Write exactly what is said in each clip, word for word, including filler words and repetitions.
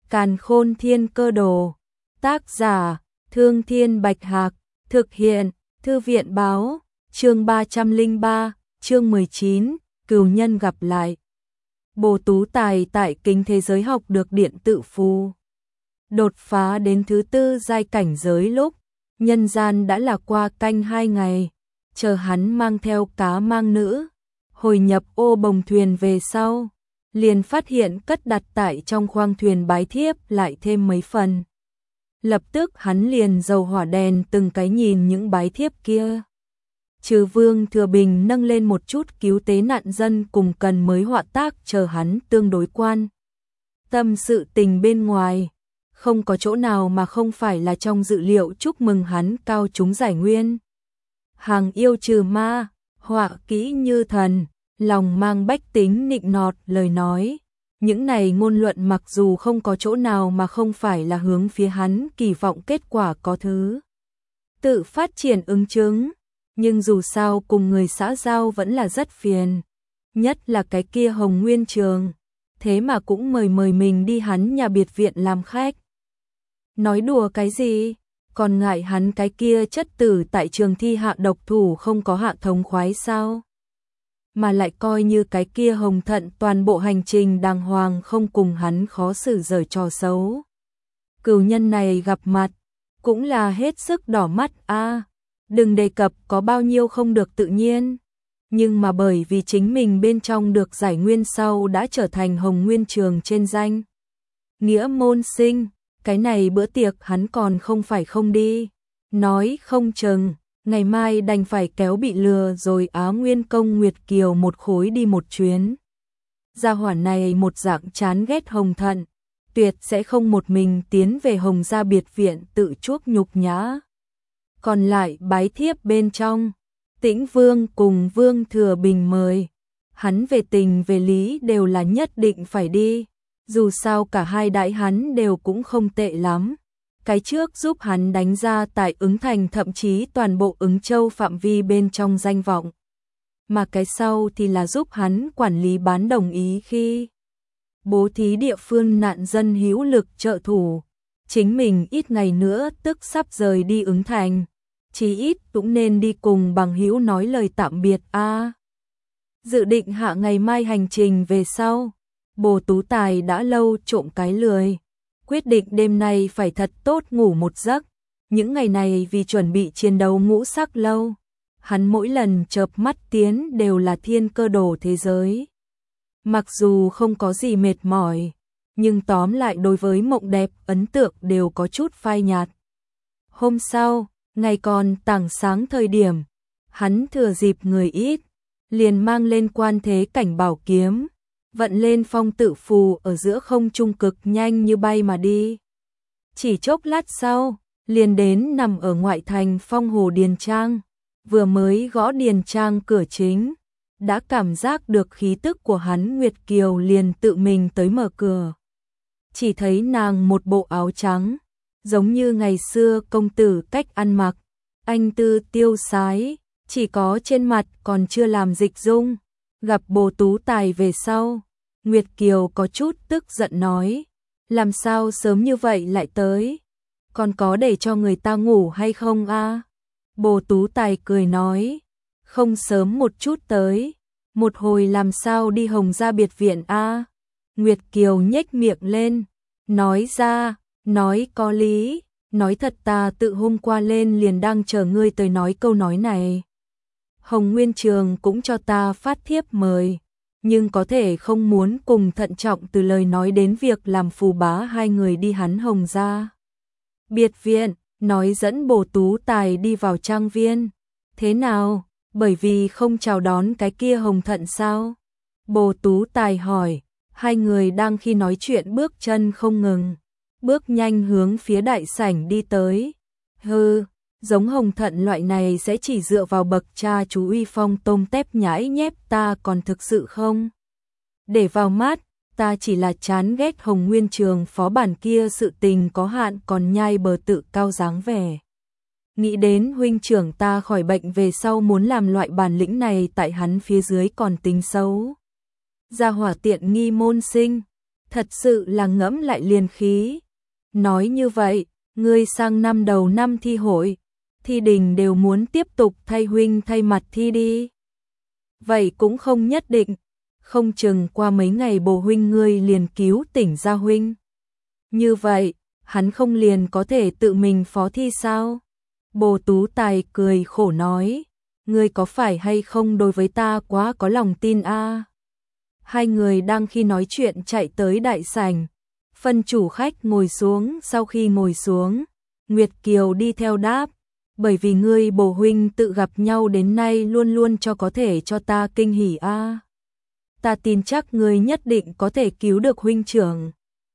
Càn Khôn Thiên Cơ Đồ. Tác giả: Thương Thiên Bạch Hạc. Thực hiện: Thư viện báo. Chương ba trăm lẻ ba, chương mười chín, cừu nhân gặp lại. Bồ Tú Tài tại Kính Thế Giới học được điện tự phù. Đột phá đến thứ tư giai cảnh giới lúc nhân gian đã là qua canh hai ngày, chờ hắn mang theo cá mang nữ, hồi nhập ô bồng thuyền về sau, liền phát hiện cất đặt tại trong khoang thuyền bái thiếp lại thêm mấy phần. Lập tức hắn liền dầu hỏa đèn từng cái nhìn những bái thiếp kia. Trừ Vương Thừa Bình nâng lên một chút cứu tế nạn dân cùng cần mới họa tác chờ hắn tương đối quan tâm sự tình bên ngoài, không có chỗ nào mà không phải là trong dự liệu chúc mừng hắn cao chúng giải nguyên. Hàng yêu trừ ma, họa kỹ như thần, lòng mang bách tính nịnh nọt lời nói. Những này ngôn luận mặc dù không có chỗ nào mà không phải là hướng phía hắn kỳ vọng kết quả có thứ tự phát triển ứng chứng, nhưng dù sao cùng người xã giao vẫn là rất phiền, nhất là cái kia Hồng Nguyên Trường, thế mà cũng mời mời mình đi hắn nhà biệt viện làm khách. Nói đùa cái gì, còn ngại hắn cái kia chất tử tại trường thi hạ độc thủ không có hạ thống khoái sao? Mà lại coi như cái kia Hồng Thận toàn bộ hành trình đàng hoàng không cùng hắn khó xử giở trò xấu. Cừu nhân này gặp mặt, cũng là hết sức đỏ mắt a. À, đừng đề cập có bao nhiêu không được tự nhiên. Nhưng mà bởi vì chính mình bên trong được giải nguyên sau đã trở thành Hồng Nguyên Trường trên danh nghĩa môn sinh, cái này bữa tiệc hắn còn không phải không đi. Nói không chừng ngày mai đành phải kéo bị lừa rồi Á Nguyên Công Nguyệt Kiều một khối đi một chuyến. Gia hỏa này một dạng chán ghét Hồng Thận, tuyệt sẽ không một mình tiến về Hồng gia biệt viện tự chuốc nhục nhã. Còn lại bái thiếp bên trong, Tĩnh Vương cùng Vương Thừa Bình mời, hắn về tình về lý đều là nhất định phải đi, dù sao cả hai đại hắn đều cũng không tệ lắm. Cái trước giúp hắn đánh ra tại Ứng Thành thậm chí toàn bộ Ứng Châu phạm vi bên trong danh vọng, mà cái sau thì là giúp hắn quản lý bán đồng ý khi bố thí địa phương nạn dân hữu lực trợ thủ. Chính mình ít ngày nữa tức sắp rời đi Ứng Thành, chí ít cũng nên đi cùng bằng hữu nói lời tạm biệt a. À, dự định hạ ngày mai hành trình về sau, Bồ Tú Tài đã lâu trộm cái lười, quyết định đêm nay phải thật tốt ngủ một giấc. Những ngày này vì chuẩn bị chiến đấu ngũ sắc lâu, hắn mỗi lần chợp mắt tiến đều là thiên cơ đồ thế giới. Mặc dù không có gì mệt mỏi, nhưng tóm lại đối với mộng đẹp ấn tượng đều có chút phai nhạt. Hôm sau, ngày còn tảng sáng thời điểm, hắn thừa dịp người ít, liền mang lên quan thế cảnh bảo kiếm, vận lên phong tự phù ở giữa không trung cực nhanh như bay mà đi. Chỉ chốc lát sau, liền đến nằm ở ngoại thành Phong Hồ Điền Trang, vừa mới gõ Điền Trang cửa chính, đã cảm giác được khí tức của hắn. Nguyệt Kiều liền tự mình tới mở cửa. Chỉ thấy nàng một bộ áo trắng, giống như ngày xưa công tử cách ăn mặc, anh tư tiêu sái, chỉ có trên mặt còn chưa làm dịch dung. Gặp Bồ Tú Tài về sau, Nguyệt Kiều có chút tức giận nói, làm sao sớm như vậy lại tới, còn có để cho người ta ngủ hay không a? À? Bồ Tú Tài cười nói, không sớm một chút tới, một hồi làm sao đi Hồng gia biệt viện a? À? Nguyệt Kiều nhếch miệng lên, nói ra, nói có lý, nói thật ta tự hôm qua lên liền đang chờ ngươi tới nói câu nói này. Hồng Nguyên Trường cũng cho ta phát thiếp mời, nhưng có thể không muốn cùng thận trọng từ lời nói đến việc làm phù bá hai người đi hắn Hồng gia biệt viện, nói dẫn Bồ Tú Tài đi vào trang viên. Thế nào, bởi vì không chào đón cái kia Hồng Thận sao? Bồ Tú Tài hỏi. Hai người đang khi nói chuyện bước chân không ngừng, bước nhanh hướng phía đại sảnh đi tới. Hừ, giống Hồng Thận loại này sẽ chỉ dựa vào bậc cha chú uy phong tôm tép nhãi nhép ta còn thực sự không để vào mắt. Ta chỉ là chán ghét Hồng Nguyên Trường phó bản kia sự tình có hạn còn nhai bờ tự cao dáng vẻ. Nghĩ đến huynh trưởng ta khỏi bệnh về sau muốn làm loại bản lĩnh này tại hắn phía dưới còn tính xấu. Gia hỏa tiện nghi môn sinh, thật sự là ngẫm lại liền khí. Nói như vậy, ngươi sang năm đầu năm thi hội, thi đình đều muốn tiếp tục thay huynh thay mặt thi đi. Vậy cũng không nhất định, không chừng qua mấy ngày bồ huynh ngươi liền cứu tỉnh ra huynh. Như vậy, hắn không liền có thể tự mình phó thi sao? Bồ Tú Tài cười khổ nói, ngươi có phải hay không đối với ta quá có lòng tin a? Hai người đang khi nói chuyện chạy tới đại sảnh, phân chủ khách ngồi xuống, sau khi ngồi xuống, Nguyệt Kiều đi theo đáp, bởi vì ngươi bồ huynh tự gặp nhau đến nay luôn luôn cho có thể cho ta kinh hỉ a. Ta tin chắc ngươi nhất định có thể cứu được huynh trưởng.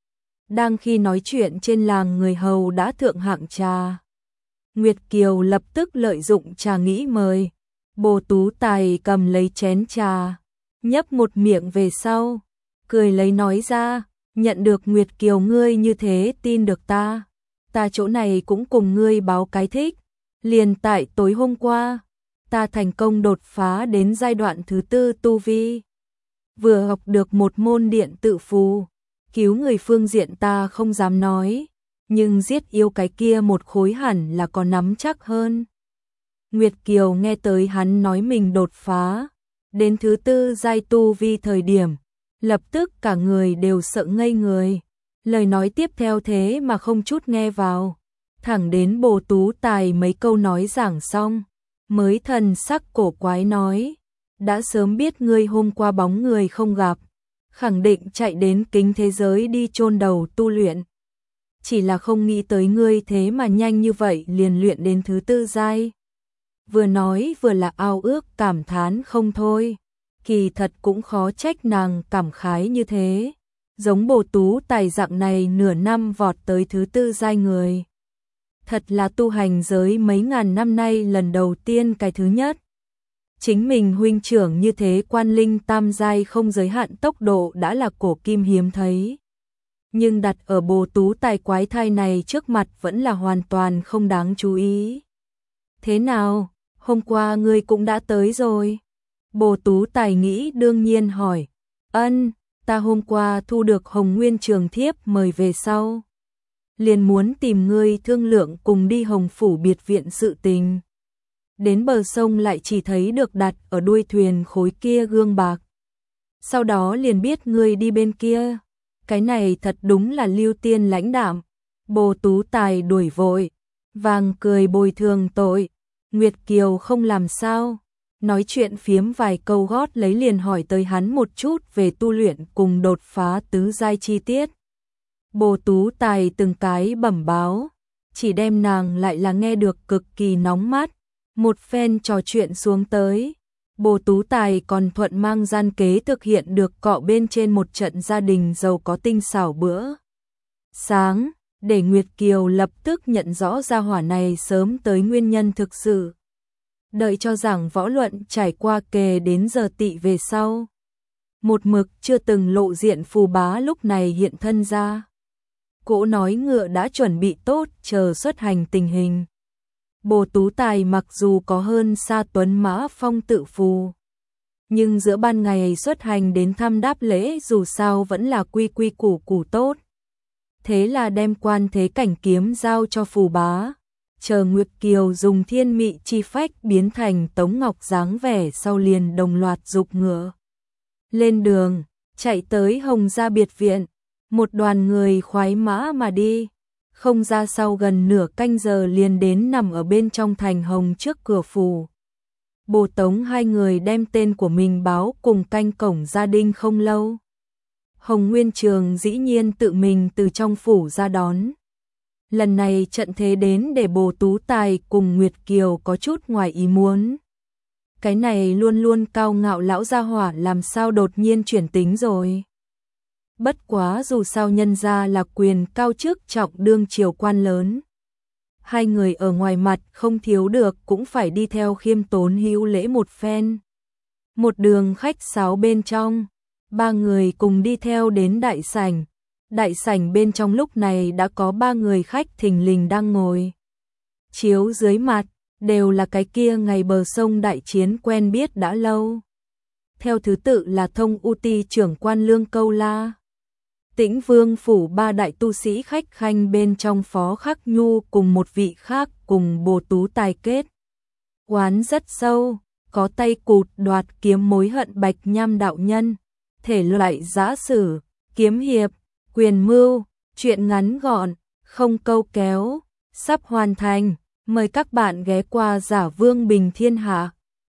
Đang khi nói chuyện trên làng người hầu đã thượng hạng trà. Nguyệt Kiều lập tức lợi dụng trà nghĩ mời. Bồ Tú Tài cầm lấy chén trà, nhấp một miệng về sau, cười lấy nói ra, nhận được Nguyệt Kiều ngươi như thế tin được ta. Ta chỗ này cũng cùng ngươi báo cái thích. Liền tại tối hôm qua, ta thành công đột phá đến giai đoạn thứ tư tu vi. Vừa học được một môn điện tự phù, cứu người phương diện ta không dám nói, nhưng giết yêu cái kia một khối hẳn là có nắm chắc hơn. Nguyệt Kiều nghe tới hắn nói mình đột phá đến thứ tư giai tu vi thời điểm, lập tức cả người đều sợ ngây người. Lời nói tiếp theo thế mà không chút nghe vào, thẳng đến Bồ Tú Tài mấy câu nói giảng xong, mới thần sắc cổ quái nói, đã sớm biết ngươi hôm qua bóng người không gặp, khẳng định chạy đến kính thế giới đi chôn đầu tu luyện. Chỉ là không nghĩ tới ngươi thế mà nhanh như vậy liền luyện đến thứ tư giai. Vừa nói vừa là ao ước cảm thán không thôi, kỳ thật cũng khó trách nàng cảm khái như thế. Giống Bồ Tú Tài dạng này nửa năm vọt tới thứ tư giai người. Thật là tu hành giới mấy ngàn năm nay lần đầu tiên cái thứ nhất. Chính mình huynh trưởng như thế quan linh tam giai không giới hạn tốc độ đã là cổ kim hiếm thấy. Nhưng đặt ở Bồ Tú Tài quái thai này trước mặt vẫn là hoàn toàn không đáng chú ý. Thế nào, hôm qua ngươi cũng đã tới rồi? Bồ Tú Tài nghĩ đương nhiên hỏi. Ân, ta hôm qua thu được Hồng Nguyên Trường thiếp mời về sau. Liền muốn tìm ngươi thương lượng cùng đi Hồng Phủ biệt viện sự tình. Đến bờ sông lại chỉ thấy được đặt ở đuôi thuyền khối kia gương bạc. Sau đó liền biết ngươi đi bên kia. Cái này thật đúng là lưu tiên lãnh đạm. Bồ Tú Tài đuổi vội, vàng cười bồi thường tội. Nguyệt Kiều không làm sao. Nói chuyện phiếm vài câu gót lấy liền hỏi tới hắn một chút về tu luyện cùng đột phá tứ giai chi tiết. Bồ Tú Tài từng cái bẩm báo, chỉ đem nàng lại là nghe được cực kỳ nóng mắt. Một phen trò chuyện xuống tới, Bồ Tú Tài còn thuận mang gian kế thực hiện được cọ bên trên một trận gia đình giàu có tinh xảo bữa sáng, để Nguyệt Kiều lập tức nhận rõ gia hỏa này sớm tới nguyên nhân thực sự. Đợi cho giảng võ luận trải qua kề đến giờ tị về sau. Một mực chưa từng lộ diện Phù Bá lúc này hiện thân ra. Cỗ nói ngựa đã chuẩn bị tốt chờ xuất hành tình hình. Bồ Tú Tài mặc dù có hơn xa tuấn mã phong tự phù, nhưng giữa ban ngày xuất hành đến thăm đáp lễ dù sao vẫn là quy quy củ củ tốt. Thế là đem quan thế cảnh kiếm giao cho Phù Bá, chờ Nguyệt Kiều dùng thiên mị chi phách biến thành Tống Ngọc dáng vẻ sau liền đồng loạt dục ngựa. Lên đường, chạy tới Hồng Gia biệt viện, một đoàn người khoái mã mà đi. Không ra sau gần nửa canh giờ liền đến nằm ở bên trong thành Hồng trước cửa phủ. Bồ Tống hai người đem tên của mình báo cùng canh cổng gia đình không lâu. Hồng Nguyên Trường dĩ nhiên tự mình từ trong phủ ra đón. Lần này trận thế đến để Bồ Tú Tài cùng Nguyệt Kiều có chút ngoài ý muốn. Cái này luôn luôn cao ngạo lão gia hỏa làm sao đột nhiên chuyển tính rồi. Bất quá dù sao nhân ra là quyền cao chức trọng đương triều quan lớn. Hai người ở ngoài mặt không thiếu được cũng phải đi theo khiêm tốn hữu lễ một phen. Một đường khách sáo bên trong, ba người cùng đi theo đến đại sảnh. Đại sảnh bên trong lúc này đã có ba người khách thình lình đang ngồi. Chiếu dưới mặt, đều là cái kia ngày bờ sông đại chiến quen biết đã lâu. Theo thứ tự là Thông U Ti trưởng quan Lương Câu La, Tĩnh Vương phủ ba đại tu sĩ khách khanh bên trong Phó Khắc Nhu cùng một vị khác cùng Bồ Tú Tài kết oán rất sâu, có tay cụt đoạt kiếm mối hận Bạch Nham đạo nhân, thể loại giã sử, kiếm hiệp, quyền mưu, truyện ngắn gọn, không câu kéo, sắp hoàn thành, mời các bạn ghé qua Giả Vương Bình Thiên Hạ.